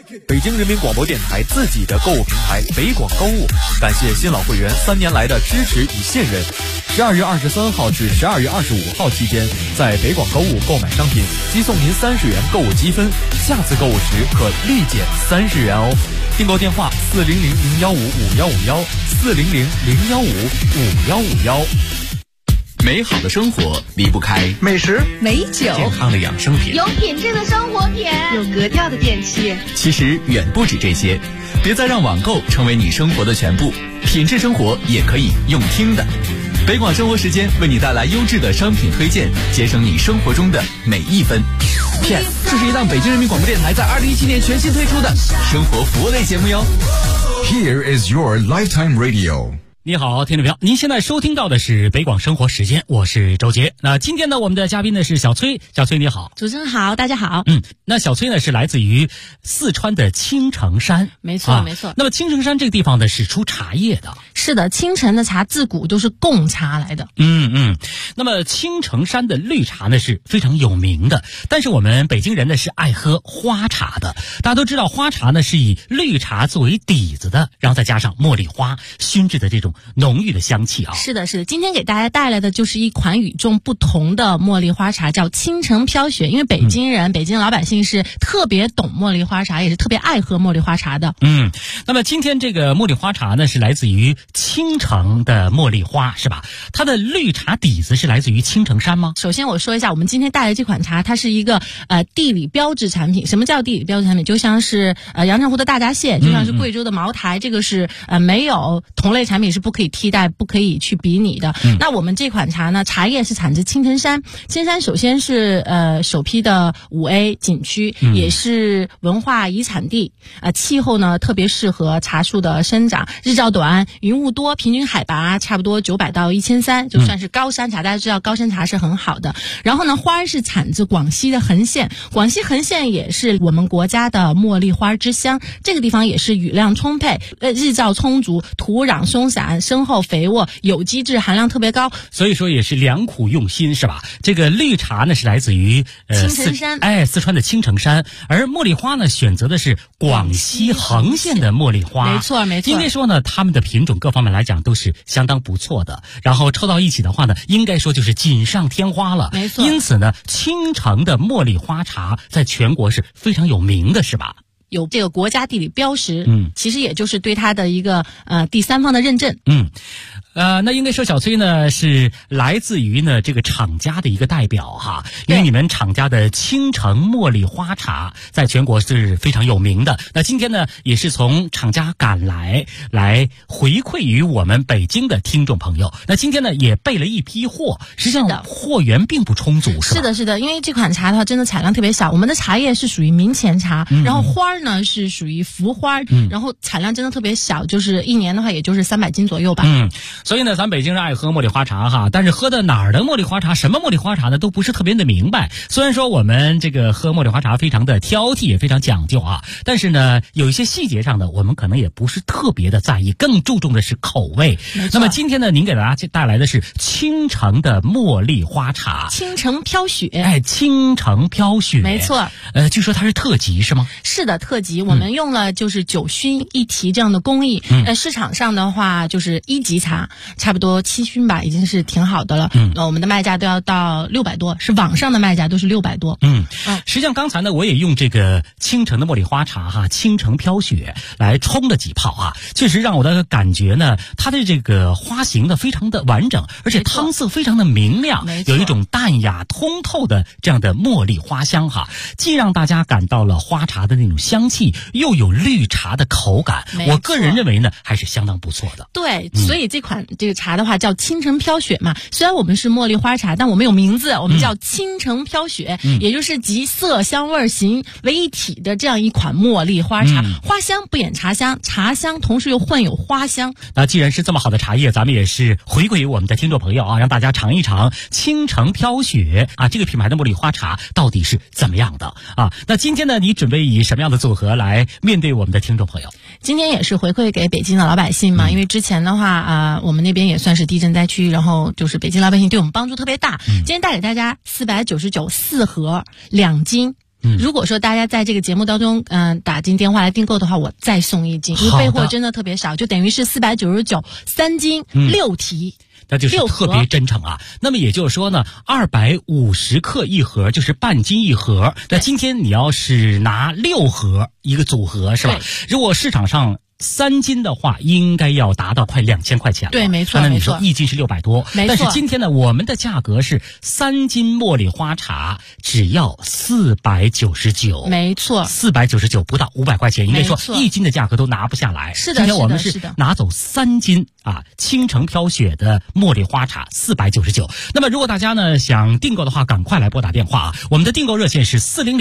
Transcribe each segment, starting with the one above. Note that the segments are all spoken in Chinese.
北京人民广播电台自己的购物平台北广购物，感谢新老会员3年来的支持与信任。12月23号至12月25号期间，在北广购物购买商品，即送您30元购物积分，下次购物时可立减30元哦。订购电话400-015-5151，400-015-5151。 美好的生活离不开美食、 美酒、 健康的养生品， 有品质的生活品， 有格调的电器。 其实远不止这些，别再让网购成为你生活的全部，品质生活也可以用听的。北广生活时间为你带来优质的商品推荐，节省你生活中的每一分。PS， 这是一档北京人民广播电台在2017年全新推出的生活服务类节目哟。 Here is your lifetime radio。 你好，听众朋友，您现在收听到的是北广生活时间，我是周杰。那今天呢，我们的嘉宾呢是小崔，小崔你好。 主持人好，大家好。 那小崔呢是来自于四川的青城山， 没错没错。 那么青城山这个地方呢是出茶叶的。 是的，青城的茶自古都是贡茶来的。 那么青城山的绿茶呢是非常有名的，但是我们北京人呢是爱喝花茶的。大家都知道花茶呢是以绿茶作为底子的，然后再加上茉莉花熏制的这种浓郁的香气啊。 是的，是的。今天给大家带来的就是一款与众不同的茉莉花茶，叫青城飘雪。因为北京人、北京老百姓是特别懂茉莉花茶，也是特别爱喝茉莉花茶的。 那么今天这个茉莉花茶呢是来自于青城的茉莉花，是吧？它的绿茶底子是来自于青城山吗？ 首先我说一下，我们今天带来这款茶，它是一个地理标志产品。什么叫地理标志产品？就像是阳澄湖的大闸蟹，就像是贵州的茅台，这个是没有同类产品是不可以替代、不可以去比拟的。那我们这款茶呢，茶叶是产自青城山。青城山首先是首批的5A 景区，也是文化遗产地。气候呢特别适合茶树的生长，日照短，云雾多，平均海拔差不多900到1300，就算是高山茶。大家知道高山茶是很好的。然后呢，花是产自广西的横县，广西横县也是我们国家的茉莉花之乡。这个地方也是雨量充沛，日照充足，土壤松散，深厚肥沃，有机质含量特别高， 所以说也是良苦用心，是吧？这个绿茶呢是来自于青城山， 四川的青城山，而茉莉花呢选择的是广西横县的茉莉花。 没错没错。 应该说呢，它们的品种各方面来讲都是相当不错的，然后凑到一起的话呢，应该说就是锦上添花了。 没错。 因此呢，青城的茉莉花茶在全国是非常有名的，是吧？ 有这个国家地理标识，其实也就是对它的一个第三方的认证。 那应该说小崔呢是来自于呢这个厂家的一个代表哈，因为你们厂家的青城茉莉花茶在全国是非常有名的。那今天呢也是从厂家赶来回馈于我们北京的听众朋友。那今天呢也备了一批货，实际上货源并不充足，是吧？ 是的，是的，因为这款茶的话真的产量特别小，我们的茶叶是属于明前茶，然后花呢是属于浮花，然后产量真的特别小，就是一年的话也就是300斤左右吧。 所以呢，咱北京人爱喝茉莉花茶哈，但是喝的哪儿的茉莉花茶，什么茉莉花茶呢，都不是特别的明白。虽然说我们这个喝茉莉花茶非常的挑剔，也非常讲究啊，但是呢，有一些细节上的我们可能也不是特别的在意，更注重的是口味。那么今天呢，您给大家带来的是青城的茉莉花茶， 青城飘雪。 青城飘雪， 没错。 据说它是特级是吗？ 是的，特级。我们用了就是9熏1提这样的工艺。市场上的话就是1级茶，差不多7熏吧，已经是挺好的了。我们的卖价都要到600多，是网上的卖价都是600多。 实际上刚才呢，我也用这个青城的茉莉花茶哈，青城飘雪来冲了几泡啊，确实让我的感觉呢，它的这个花型呢非常的完整，而且汤色非常的明亮，有一种淡雅通透的这样的茉莉花香哈，既让大家感到了花茶的那种香气，又有绿茶的口感。我个人认为呢，还是相当不错的。 对，所以这个茶的话叫青城飘雪嘛。虽然我们是茉莉花茶，但我们有名字，我们叫青城飘雪，也就是集色香味形为一体的这样一款茉莉花茶。花香不掩茶香，茶香同时又混有花香。 那既然是这么好的茶叶，咱们也是回馈于我们的听众朋友啊，让大家尝一尝青城飘雪啊这个品牌的茉莉花茶到底是怎么样的啊？那今天呢，你准备以什么样的组合来面对我们的听众朋友？ 今天也是回馈给北京的老百姓嘛，因为之前的话我们那边也算是地震灾区，然后就是北京老百姓对我们帮助特别大。今天带给大家499 4盒2斤如果说大家在这个节目当中打进电话来订购的话，我再送1斤，因为备货真的特别少，就等于是499 3斤6提。 那就是特别真诚啊。那么也就是说呢，250克一盒就是半斤一盒。那今天你要是拿6盒一个组合是吧？如果市场上3斤的话，应该要达到快2000块钱了。 对，没错。 那你说1斤是600多， 没错。 但是今天呢，我们的价格是3斤茉莉花茶只要499， 没错 ，499不到500块钱，应该说1斤的价格都拿不下来。 是的， 今天我们是拿走3斤啊，青城飘雪的茉莉花茶499。那么如果大家呢想订购的话，赶快来拨打电话啊！我们的订购热线是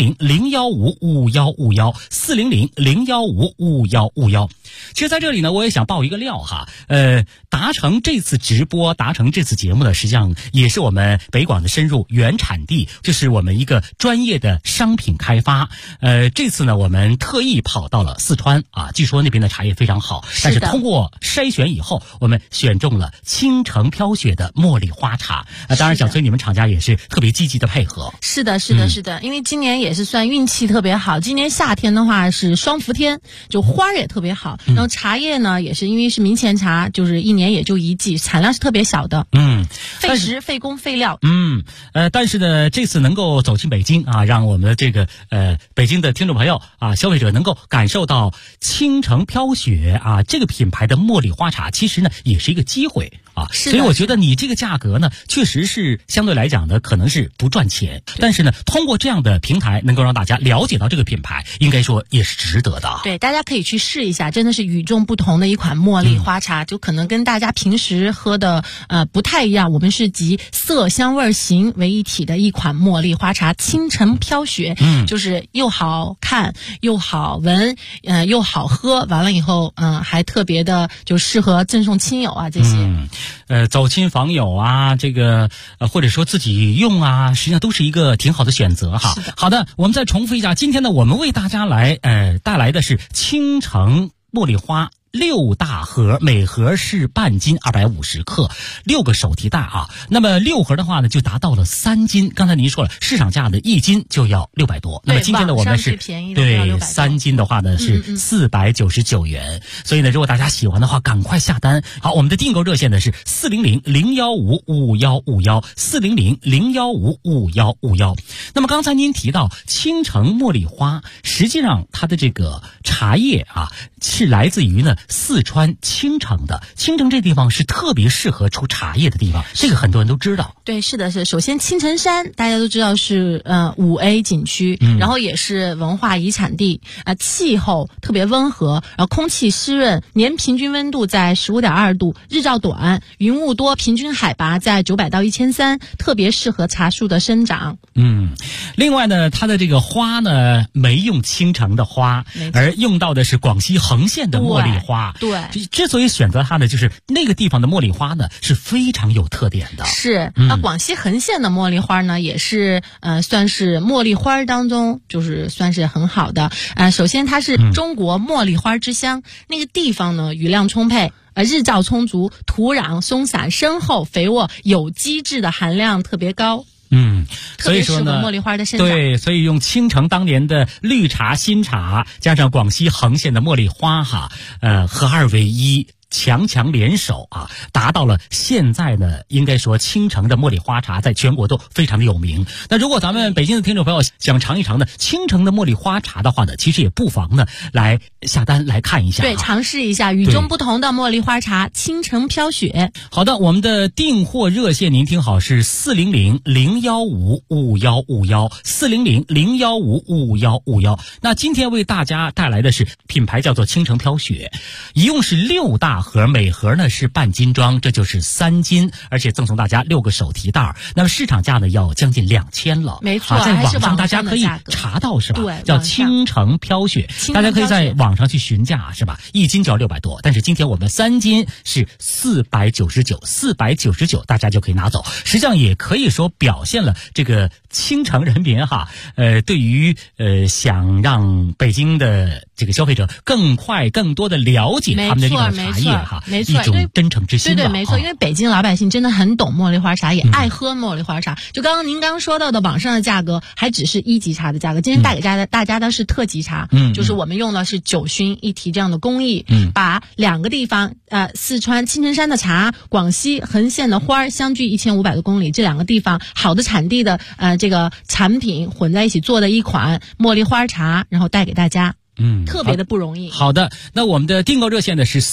400-015-5151，400-015-5151。其实在这里呢，我也想爆一个料哈，达成这次直播，达成这次节目呢，实际上也是我们北广的深入原产地，就是我们一个专业的商品开发。这次呢，我们特意跑到了四川啊，据说那边的茶叶非常好，但是通过筛选以后，我们选中了青城飘雪的茉莉花茶。当然，小崔你们厂家也是特别积极的配合。 是的，因为今年也是算运气特别好，今年夏天的话是双伏天，就花也特别好。然后茶叶呢，也是因为是明前茶，就是1年也就1季，产量是特别小的。费时费工费料。 但是呢，这次能够走进北京啊，让我们的这个北京的听众朋友啊，消费者能够感受到青城飘雪啊这个品牌的茉莉花茶，其实呢也是一个机会啊。所以我觉得你这个价格呢，确实是相对来讲呢，可能是不赚钱，但是呢，通过这样的平台，能够让大家了解到这个品牌，应该说也是值得的。 对，大家可以去试一下，真的是与众不同的一款茉莉花茶，就可能跟大家平时喝的不太一样。我们是集色香味形为一体的一款茉莉花茶，青城飘雪，就是又好看又好闻，又好喝，完了以后还特别的就适合赠送亲友啊这些。 走亲访友啊，这个或者说自己用啊，实际上都是一个挺好的选择哈。好的，我们再重复一下，今天呢，我们为大家来带来的是青城茉莉花6大盒，每盒是半斤250克，6个手提袋啊。那么6盒的话呢，就达到了3斤。刚才您说了，市场价的1斤就要600多。那么今天呢，我们是对3斤的话呢是499元。所以呢，如果大家喜欢的话，赶快下单。好，我们的订购热线呢是400-015-5151，400-015-5151。那么刚才您提到青城茉莉花，实际上它的这个茶叶啊，是来自于呢四川青城的。青城这地方是特别适合出茶叶的地方，这个很多人都知道。 对，是的，是。首先青城山大家都知道是5A 景区，然后也是文化遗产地气候特别温和，然后空气湿润，年平均温度在15.2度，日照短，云雾多，平均海拔在900到1300，特别适合茶树的生长。 另外呢，它的这个花呢没用青城的花，而用到的是广西横县的茉莉花。 对， 之所以选择它呢，就是那个地方的茉莉花呢是非常有特点的。 是广西横县的茉莉花呢，也是算是茉莉花当中就是算是很好的。首先它是中国茉莉花之乡，那个地方呢雨量充沛，日照充足，土壤松散深厚肥沃，有机质的含量特别高。 所以说呢， 茉莉花的生长。 对，所以用青城当年的绿茶、新茶，加上广西横县的茉莉花哈，合二为一。强联手啊，达到了现在呢，应该说青城的茉莉花茶在全国都非常的有名。那如果咱们北京的听众朋友想尝一尝呢青城的茉莉花茶的话呢，其实也不妨呢来下单来看一下。 对，尝试一下与众不同的茉莉花茶，青城飘雪。 好的，我们的订货热线您听好是400-015-5151，400-015-5151。那今天为大家带来的是品牌叫做青城飘雪，一共是6大盒，每盒呢是半斤装，这就是3斤，而且赠送大家6个手提袋。那么市场价呢要将近2000了。 没错， 在网上大家可以查到是吧？ 对， 叫青城飘雪，大家可以在网上去询价是吧？1斤就要600多，但是今天我们3斤是499，大家就可以拿走。实际上也可以说表现了这个青城人民哈，对于想让北京的这个消费者更快、更多的了解他们的这种茶叶哈， 没错， 一种真诚之心吧。 对，没错，因为北京老百姓真的很懂茉莉花茶，也爱喝茉莉花茶。就您刚刚说到的网上的价格，还只是1级茶的价格。今天带给大家的是特级茶，就是我们用的是9熏1提这样的工艺，把2个地方，四川青城山的茶，广西横县的花相距1500多公里，这2个地方好的产地的这个产品混在一起做的一款茉莉花茶，然后带给大家。特别的不容易。 好的，那我们的订购热线呢是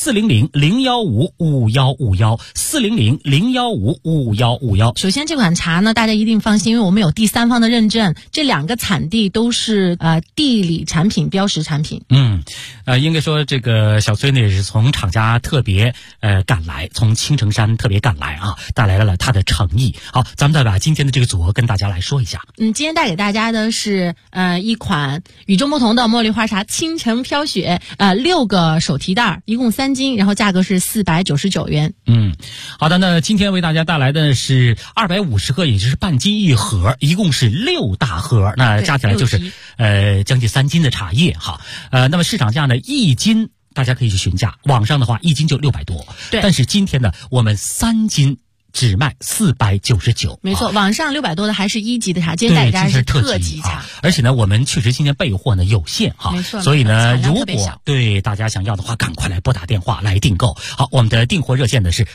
400-015-5151，400-015-5151。 首先这款茶呢，大家一定放心，因为我们有第三方的认证，这2个产地都是地理产品标识产品。 应该说这个小崔呢也是从厂家特别赶来，从青城山特别赶来啊，带来了他的诚意。好，咱们再把今天的这个组合跟大家来说一下。 今天带给大家的是一款与众不同的茉莉花茶。青城飘雪，6个手提袋，一共3斤，然后价格是499元。 好的，那今天为大家带来的是250克，也就是半斤一盒，一共是6大盒，那加起来就是将近3斤的茶叶哈。那么市场价呢，1斤大家可以去询价，网上的话1斤就600多， 对。 但是今天呢，我们3斤。只卖499， 没错，网上600多的还是1级的茶，今天带给大家是特级茶， 而且呢，我们确实今天备货呢有限哈， 没错， 所以呢，如果对大家想要的话，赶快来拨打电话来订购。好，我们的订货热线呢是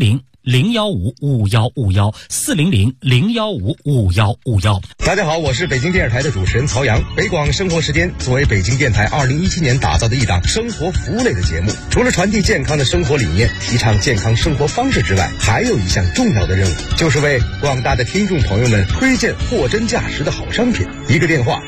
400-015-5151，400-015-5151。 大家好，我是北京电视台的主持人曹阳。北广生活时间作为北京电台2017年打造的一档生活服务类的节目，除了传递健康的生活理念，提倡健康生活方式之外，还有一项重要的任务，就是为广大的听众朋友们推荐货真价实的好商品。一个电话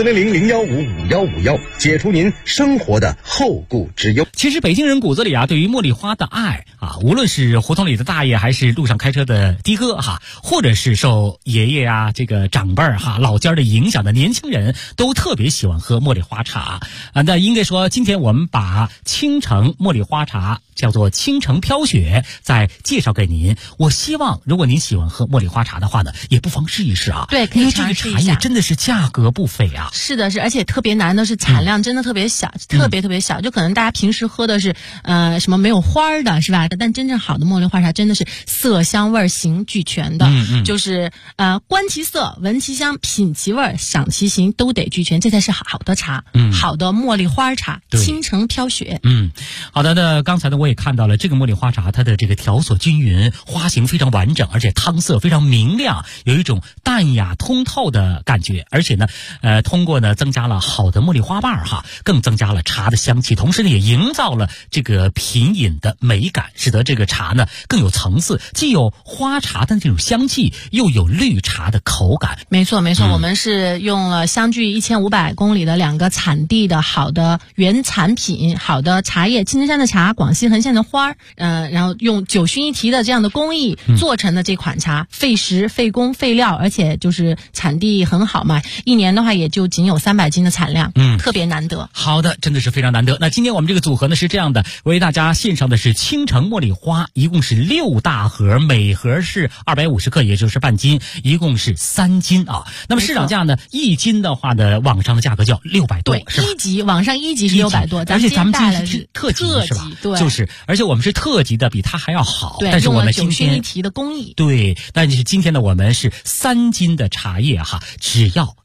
400-015-5151，解除您生活的后顾之忧。 其实北京人骨子里啊，对于茉莉花的爱啊，无论是胡同里的大爷，还是路上开车的的哥哈，或者是受爷爷啊这个长辈哈老家的影响的年轻人，都特别喜欢喝茉莉花茶啊。那应该说，今天我们把青城茉莉花茶叫做青城飘雪，再介绍给您。我希望如果您喜欢喝茉莉花茶的话呢，也不妨试一试啊。 对，可以尝试一下。 因为这个茶叶真的是价格不菲啊。 是的，而且特别难的是产量真的特别小，特别小，就可能大家平时喝的是什么没有花的是吧？但真正好的茉莉花茶真的是色香味形俱全的，就是观其色，闻其香，品其味，享其形，都得俱全，这才是好的茶。好的茉莉花茶，青城飘雪。 好的，那刚才呢我也看到了这个茉莉花茶，它的这个条索均匀，花型非常完整，而且汤色非常明亮，有一种淡雅通透的感觉。而且呢通过呢增加了好的茉莉花瓣哈，更增加了茶的香气，同时呢也营造了这个品饮的美感，使得这个茶呢更有层次，既有花茶的这种香气，又有绿茶的口感。 没错，我们是用了相距1500公里的2个产地的好的原产品，好的茶叶，青城山的茶，广西横县的花然后用9熏1提的这样的工艺做成的这款茶，费时费工费料，而且就是产地很好嘛，一年的话也就仅有300斤的产量，特别难得。 好的，真的是非常难得。那今天我们这个组合呢是这样的，为大家献上的是青城茉莉花，一共是6大盒，每盒是250克，也就是半斤，一共是3斤啊。那么市场价呢，1斤的话呢，网上的价格就要600多，是吧？ 1级网上1级是600多， 而且咱们今天是特级是吧？ 对， 就是而且我们是特级的，比它还要好。 对， 但是我们今天 9熏1提的工艺。 对，但是今天呢，我们是3斤的茶叶哈，只要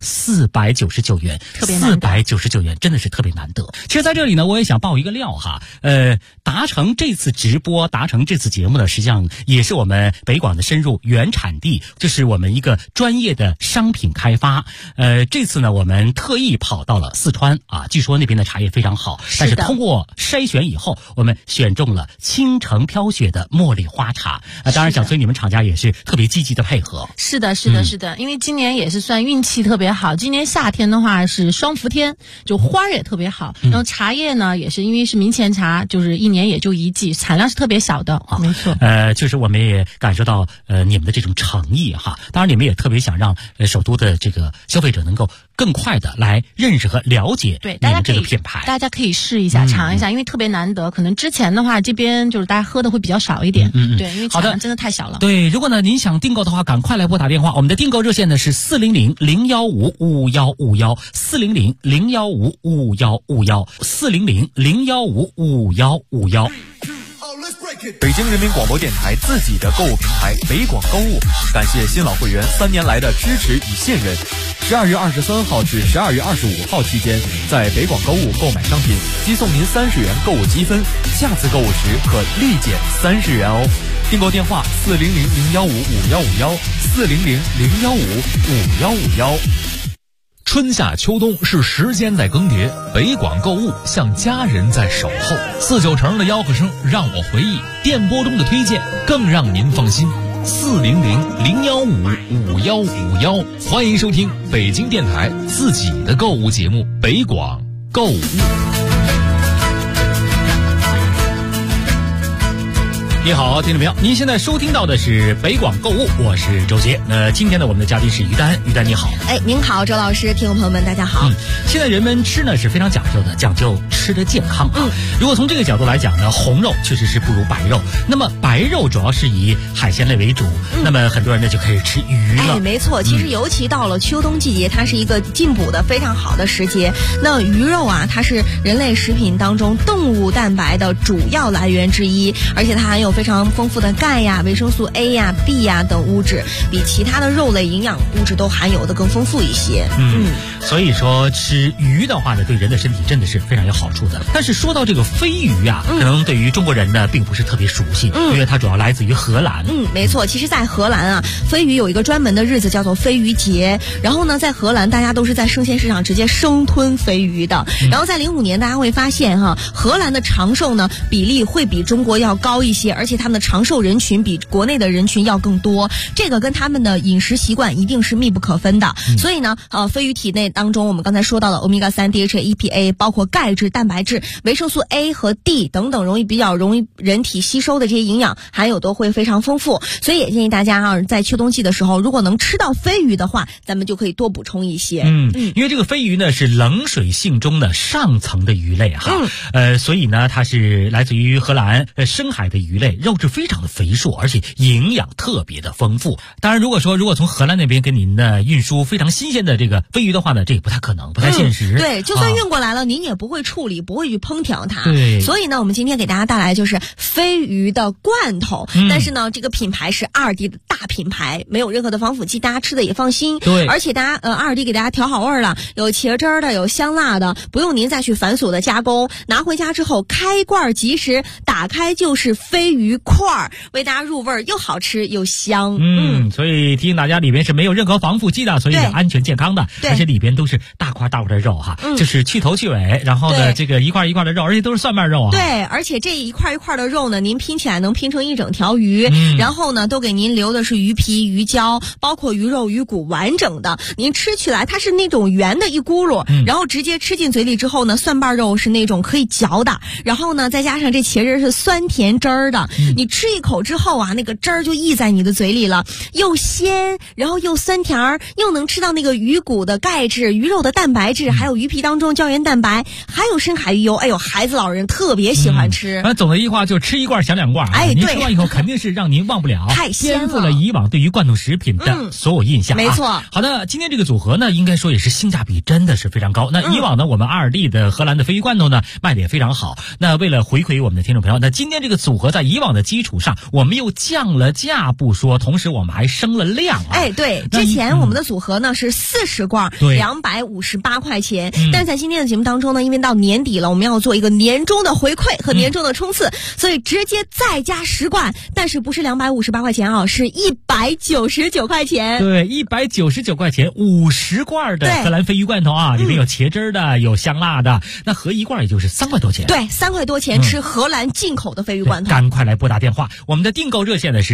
499元， 特别难得 499元，真的是特别难得。其实在这里呢，我也想爆一个料哈，达成这次直播，达成这次节目呢，实际上也是我们北广的深入原产地，就是我们一个专业的商品开发。这次呢，我们特意跑到了四川啊，据说那边的茶叶非常好，但是通过筛选以后，我们选中了青城飘雪的茉莉花茶。当然，小崔你们厂家也是特别积极的配合。 是的，因为今年也是算运气特别好，今年夏天的话是双伏天，就花也特别好，然后茶叶呢也是因为是明前茶，就是一年也就1季，产量是特别小的啊。没错。 就是我们也感受到你们的这种诚意哈。当然，你们也特别想让首都的这个消费者能够更快的来认识和了解你们这个品牌。 大家可以试一下，尝一下，因为特别难得。可能之前的话，这边就是大家喝的会比较少一点。对，因为产量真的太小了。 对，如果呢您想订购的话，赶快来拨打电话。我们的订购热线呢是400-015-5151。 ，400-015-5151，400-015-5151。 北京人民广播电台自己的购物平台北广购物，感谢新老会员3年来的支持与信任。12月23号至12月25号期间，在北广购物购买商品，即送您30元购物积分，下次购物时可立减30元哦。订购电话400-015-5151，400-015-5151。 春夏秋冬是时间在更迭，北广购物像家人在守候。49城的吆喝声让我回忆，电波中的推荐更让您放心。400-015-5151，欢迎收听北京电台自己的购物节目北广购物。 你好，听众朋友，您现在收听到的是北广购物，我是周杰。今天呢，我们的嘉宾是于丹，于丹你好。 您好，周老师，听众朋友们，大家好。 现在人们吃呢是非常讲究的，讲究吃的健康啊。如果从这个角度来讲呢，红肉确实是不如白肉。那么白肉主要是以海鲜类为主，那么很多人呢就开始吃鱼了。 没错，其实尤其到了秋冬季节，它是一个进补的非常好的时节。那鱼肉啊，它是人类食品当中动物蛋白的主要来源之一，而且它含有非常丰富的钙呀、维生素 A 呀、B 呀等物质，比其他的肉类营养物质都含有的更丰富一些。 所以说吃鱼的话呢，对人的身体真的是非常有好处的。但是说到这个飞鱼啊，可能对于中国人呢并不是特别熟悉，因为它主要来自于荷兰。 没错，其实在荷兰啊，飞鱼有一个专门的日子叫做飞鱼节。然后呢，在荷兰大家都是在生鲜市场直接生吞飞鱼的。然后在05年大家会发现荷兰的长寿呢比例会比中国要高一些，而且他们的长寿人群比国内的人群要更多，这个跟他们的饮食习惯一定是密不可分的。所以呢，飞鱼体内当中我们刚才说到的欧米伽3、DHA、EPA， 包括钙质、蛋白质、维生素 A 和 D 等等比较容易人体吸收的这些营养含有都会非常丰富。所以也建议大家在秋冬季的时候，如果能吃到飞鱼的话，咱们就可以多补充一些。 因为这个飞鱼呢是冷水性中的上层的鱼类所以呢它是来自于荷兰深海的鱼类，肉质非常的肥硕，而且营养特别的丰富。当然如果从荷兰那边给您的运输非常新鲜的这个飞鱼的话呢，这也不太可能，不太现实。 对，就算运过来了，您也不会处理，不会去烹调它。 对， 所以呢，我们今天给大家带来就是飞鱼的罐头，但是呢，这个品牌是2D的大品牌，没有任何的防腐剂，大家吃的也放心。 对， 而且大家2D 给大家调好味了，有茄汁儿的，有香辣的，不用您再去繁琐的加工，拿回家之后开罐即食，打开就是飞鱼块，为大家入味又好吃又香。 所以提醒大家，里边是没有任何防腐剂的，所以是安全健康的，而且里边都是大块大块的肉就是去头去尾，然后呢这个一块一块的肉，而且都是蒜瓣肉对，而且这一块一块的肉呢，您拼起来能拼成一整条鱼，然后呢都给您留的是鱼皮、鱼胶，包括鱼肉、鱼骨完整的，您吃起来它是那种圆的一咕噜，然后直接吃进嘴里之后呢，蒜瓣肉是那种可以嚼的，然后呢再加上这茄汁是酸甜汁儿的，你吃一口之后那个汁儿就溢在你的嘴里了，又鲜，然后又酸甜儿，又能吃到那个鱼骨的钙质、鱼肉的蛋白质，还有鱼皮当中胶原蛋白，还有深海鱼油。孩子老人特别喜欢吃。 总的一句话就吃一罐想2罐。您吃完以后肯定是让您忘不了， 太鲜了， 颠覆了以往对于罐头食品的所有印象。 没错。 好的，今天这个组合呢，应该说也是性价比真的是非常高。那以往呢，我们2D的荷兰的飞鱼罐头呢卖的也非常好。那为了回馈我们的听众朋友，那今天这个组合在以往的基础上，我们又降了价不说，同时我们还升了量对，之前我们的组合呢是40罐，258块钱。但在今天的节目当中呢，因为到年底了，我们要做一个年终的回馈和年终的冲刺，所以直接再加10罐，但是不是258块钱是199块钱。 对，199块钱50罐的荷兰飞鱼罐头里面有茄汁的，有香辣的，那合一罐也就是3块多钱。 对，3块多钱吃荷兰进口的飞鱼罐头。 赶快来拨打电话，我们的订购热线呢是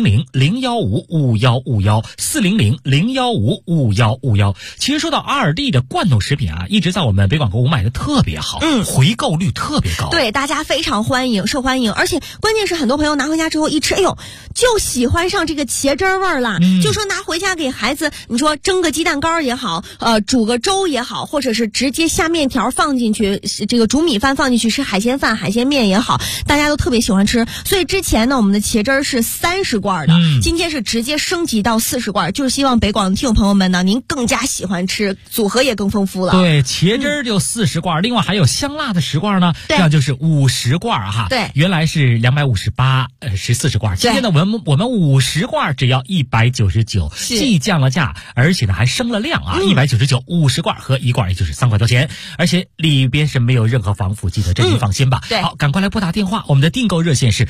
400-015-5151，400-015-5151。其实说到2D的罐头食品一直在我们北广购物卖的特别好，回购率特别高。 对，大家非常受欢迎，而且关键是很多朋友拿回家之后一吃，就喜欢上这个茄汁味儿了。就说拿回家给孩子，你说蒸个鸡蛋糕也好，煮个粥也好，或者是直接下面条放进去，这个煮米饭放进去吃海鲜饭、海鲜面也好，大家都特别喜欢吃。 所以之前呢，我们的茄汁儿是30罐的，今天是直接升级到40罐，就是希望北广的听众朋友们呢，您更加喜欢吃，组合也更丰富了。 对，茄汁儿就40罐，另外还有香辣的10罐呢，这样就是50罐哈。 对， 原来是258，是40罐，今天呢我们50罐只要199，既降了价，而且呢还升了量啊，199，50罐和1罐也就是3块多钱，而且里边是没有任何防腐剂的，这您放心吧。 对， 好，赶快来拨打电话，我们的订购热线是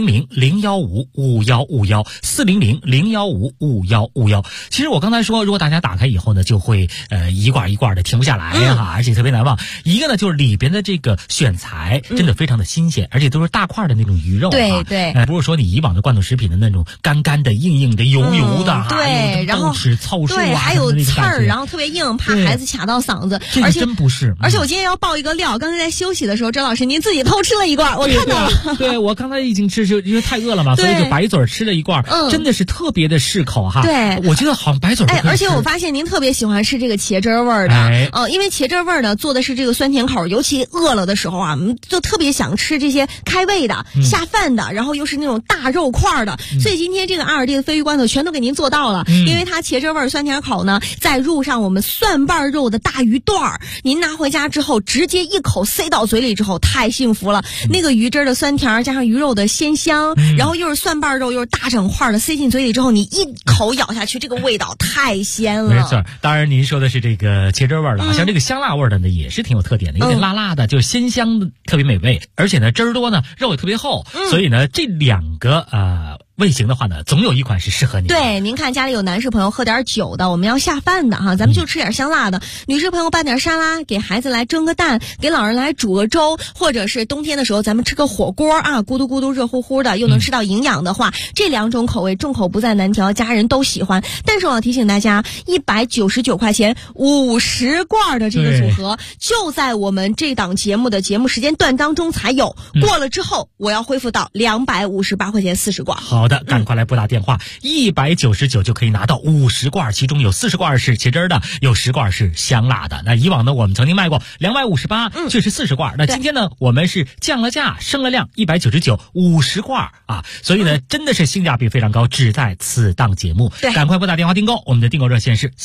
400-015-5151，400-015-5151。其实我刚才说，如果大家打开以后呢，就会一罐一罐的停不下来哈，而且特别难忘。一个呢就是里边的这个选材真的非常的新鲜，而且都是大块的那种鱼肉。 对对， 不是说你以往的罐头食品的那种干干的、硬硬的、油油的， 对，然后吃糙树对，还有刺儿，然后特别硬，怕孩子卡到嗓子。 而且真不是。 而且我今天要爆一个料，刚才在休息的时候，周老师您自己偷吃了一罐，我看到了。 对，我刚才已经吃，因为太饿了嘛，所以就白嘴吃了一罐，真的是特别的适口哈。 对， 我觉得好像白嘴。 而且我发现您特别喜欢吃这个茄汁味儿的，因为茄汁味儿的做的是这个酸甜口，尤其饿了的时候啊，就特别想吃这些开胃的、下饭的，然后又是那种大肉块的，所以今天这个2.D的鲱鱼罐头全都给您做到了，因为它茄汁味儿、酸甜口呢，再入上我们蒜瓣肉的大鱼段儿，您拿回家之后直接一口塞到嘴里之后，太幸福了。那个鱼汁的酸甜加上鱼肉的鲜香，然后又是蒜瓣肉又是大整块的，塞进嘴里之后，你一口咬下去，这个味道太鲜了。 没错，当然您说的是这个茄汁味儿的，像这个香辣味儿的呢，也是挺有特点的，有点辣辣的，就是鲜香的，特别美味，而且呢汁儿多呢，肉也特别厚，所以呢这2个味型的话呢，总有一款是适合你的。 对，您看家里有男士朋友喝点酒的，我们要下饭的哈，咱们就吃点香辣的。女士朋友拌点沙拉，给孩子来蒸个蛋，给老人来煮个粥，或者是冬天的时候咱们吃个火锅啊，咕嘟咕嘟热乎乎的，又能吃到营养的话，这2种口味众口不在难调，家人都喜欢。但是我要提醒大家，199块钱50罐的这个组合，就在我们这档节目的节目时间段当中才有，过了之后我要恢复到258块钱40罐。 好的，赶快来拨打电话，199就可以拿到50罐，其中有40罐是茄汁的，有10罐是香辣的。那以往呢，我们曾经卖过258，却是40罐。那今天呢，我们是降了价，升了量，199 50罐啊，所以呢，真的是性价比非常高，只在此档节目。赶快拨打电话订购，我们的订购热线是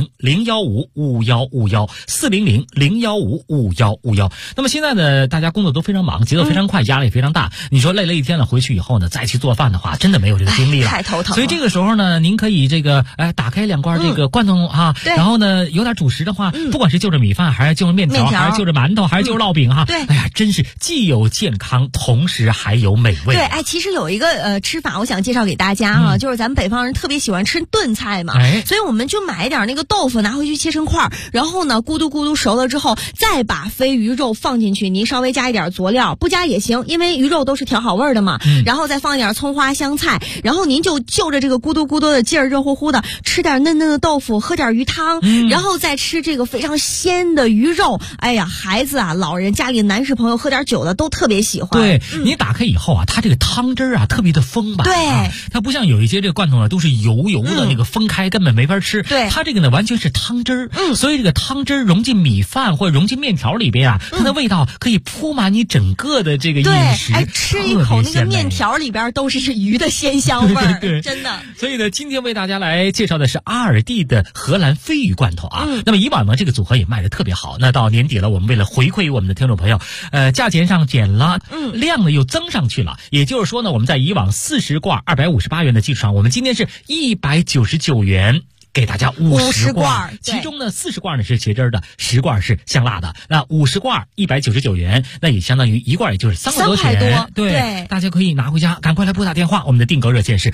400-015-5151，400-015-5151。那么现在呢，大家工作都非常忙，节奏非常快，压力非常大。你说累了一天了，回去以后呢，再去做饭的话，真的没有这个精力了， 太头疼了。 所以这个时候呢，您可以打开2罐这个罐头哈，然后呢有点主食的话，不管是就着米饭，还是就着面条，还是就着馒头，还是就着烙饼哈， 对， 哎呀，真是既有健康，同时还有美味。 对，其实有一个吃法，我想介绍给大家哈，就是咱们北方人特别喜欢吃炖菜嘛，所以我们就买一点那个豆腐，拿回去切成块，然后呢咕嘟咕嘟熟了之后，再把鲱鱼肉放进去，您稍微加一点佐料，不加也行，因为鱼肉都是调好味的嘛，然后再放一点葱花香菜，然后您就着这个咕嘟咕嘟的劲儿，热乎乎的，吃点嫩嫩的豆腐，喝点鱼汤，然后再吃这个非常鲜的鱼肉。哎呀，孩子啊，老人，家里的男士朋友喝点酒的都特别喜欢。 对，你打开以后啊，它这个汤汁啊特别的丰满。 对， 它不像有一些这个罐头呢都是油油的，那个分开根本没法吃。 对， 它这个呢完全是汤汁所以这个汤汁融进米饭或者融进面条里边啊，它的味道可以铺满你整个的这个饮食。 吃一口那个面条里边都是鱼的鲜香味儿， 对， 真的。 所以呢，今天为大家来介绍的是2.D的荷兰鲱鱼罐头啊。那么以往呢，这个组合也卖得特别好。那到年底了，我们为了回馈我们的听众朋友，价钱上减了，量呢又增上去了。也就是说呢，我们在以往40罐258元的基础上，我们今天是199元。给大家50罐，其中呢40罐呢是茄汁的，10罐是香辣的。那50罐199元，那也相当于1罐也就是3块多钱。对，大家可以拿回家，赶快来拨打电话，我们的订购热线是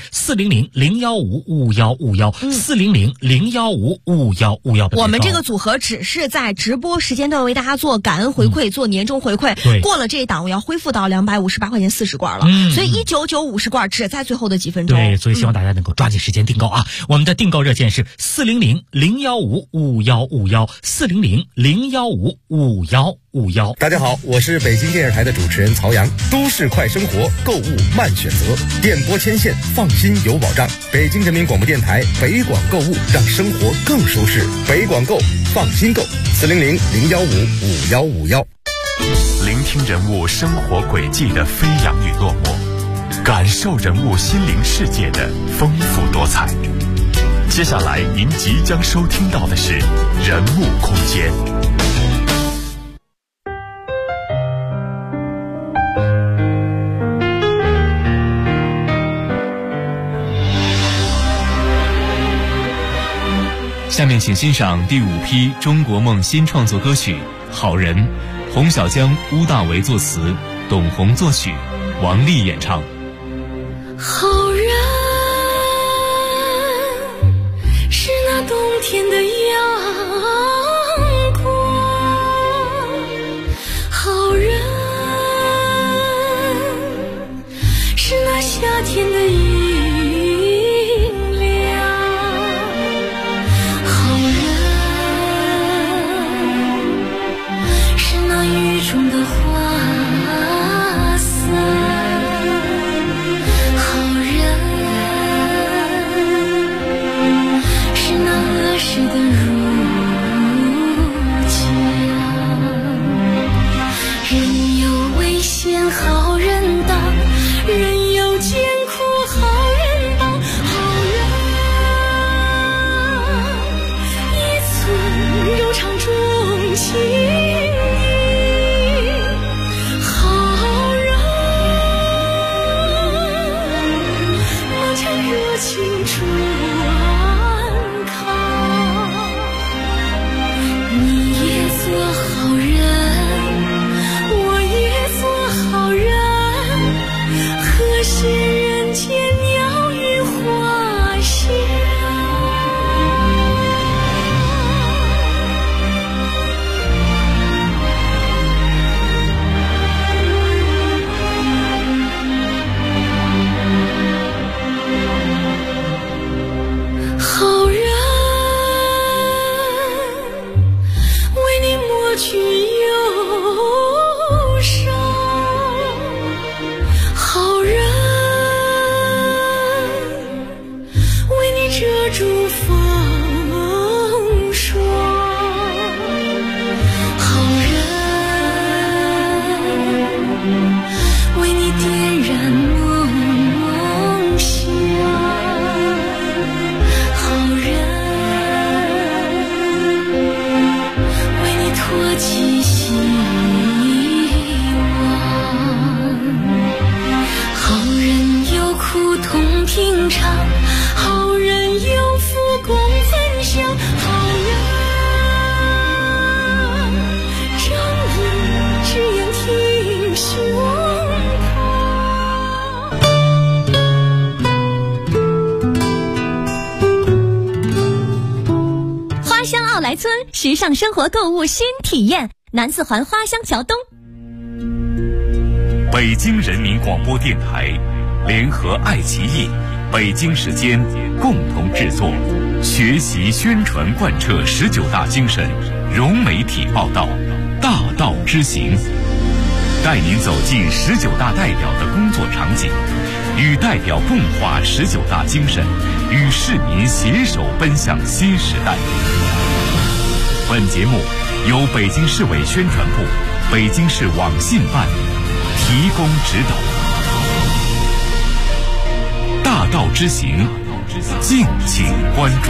400-015-5151，400-015-5151。 我们这个组合只是在直播时间段为大家做感恩回馈，做年终回馈。过了这一档，我要恢复到258块钱40罐了。所以199 50罐只在最后的几分钟。 对，所以希望大家能够抓紧时间订购啊。我们的订购热线是400-015-5151，400-015-5151。 大家好，我是北京电视台的主持人曹阳。都市快生活，购物慢选择，电波牵线，放心有保障。北京人民广播电台北广购物，让生活更舒适。北广购，放心购，400-015-5151。 聆听人物生活轨迹的飞扬与落寞， 感受人物心灵世界的丰富多彩。接下来您即将收听到的是人物空间。 下面请欣赏第5批中国梦新创作歌曲《好人》，洪小江、乌大为作词，董宏作曲，王丽演唱。 好人是那冬天的阳光，好人是那夏天的阴凉，好人是那雨中的花伞，是的如家，人有危险好人当，人有艰苦好人帮，好人一寸柔肠中情义，好人满腔热情传做好人，我也做好人，和谐人间鸟语花香。好人去忧伤，好人为你遮住风霜，好人为你点燃梦想，好人托起希望，好人有苦同平常，好人有福共分享，好人正义只言挺胸膛。花乡奥莱村时尚生活购物新体验，南四环花乡桥东。 北京人民广播电台联合爱奇艺、北京时间共同制作，学习宣传贯彻19大精神，融媒体报道，大道之行，带您走进19大代表的工作场景，与代表共话19大精神，与市民携手奔向新时代。本节目由北京市委宣传部、北京市网信办提供指导。大道之行，敬请关注。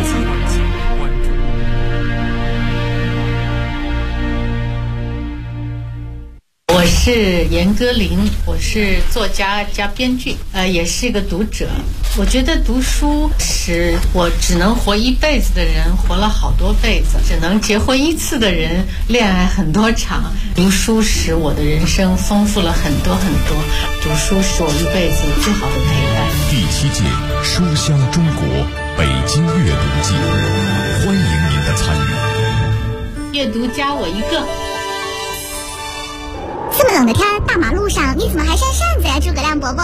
我是严歌苓，我是作家加编剧，也是一个读者。我觉得读书使我只能活一辈子的人活了好多辈子，只能结婚一次的人恋爱很多场。读书使我的人生丰富了很多很多，读书是我一辈子最好的陪伴。 第7届书香中国北京阅读季，欢迎您的参与。 阅读加我一个。 这么冷的天，大马路上你怎么还扇扇子呀，诸葛亮伯伯？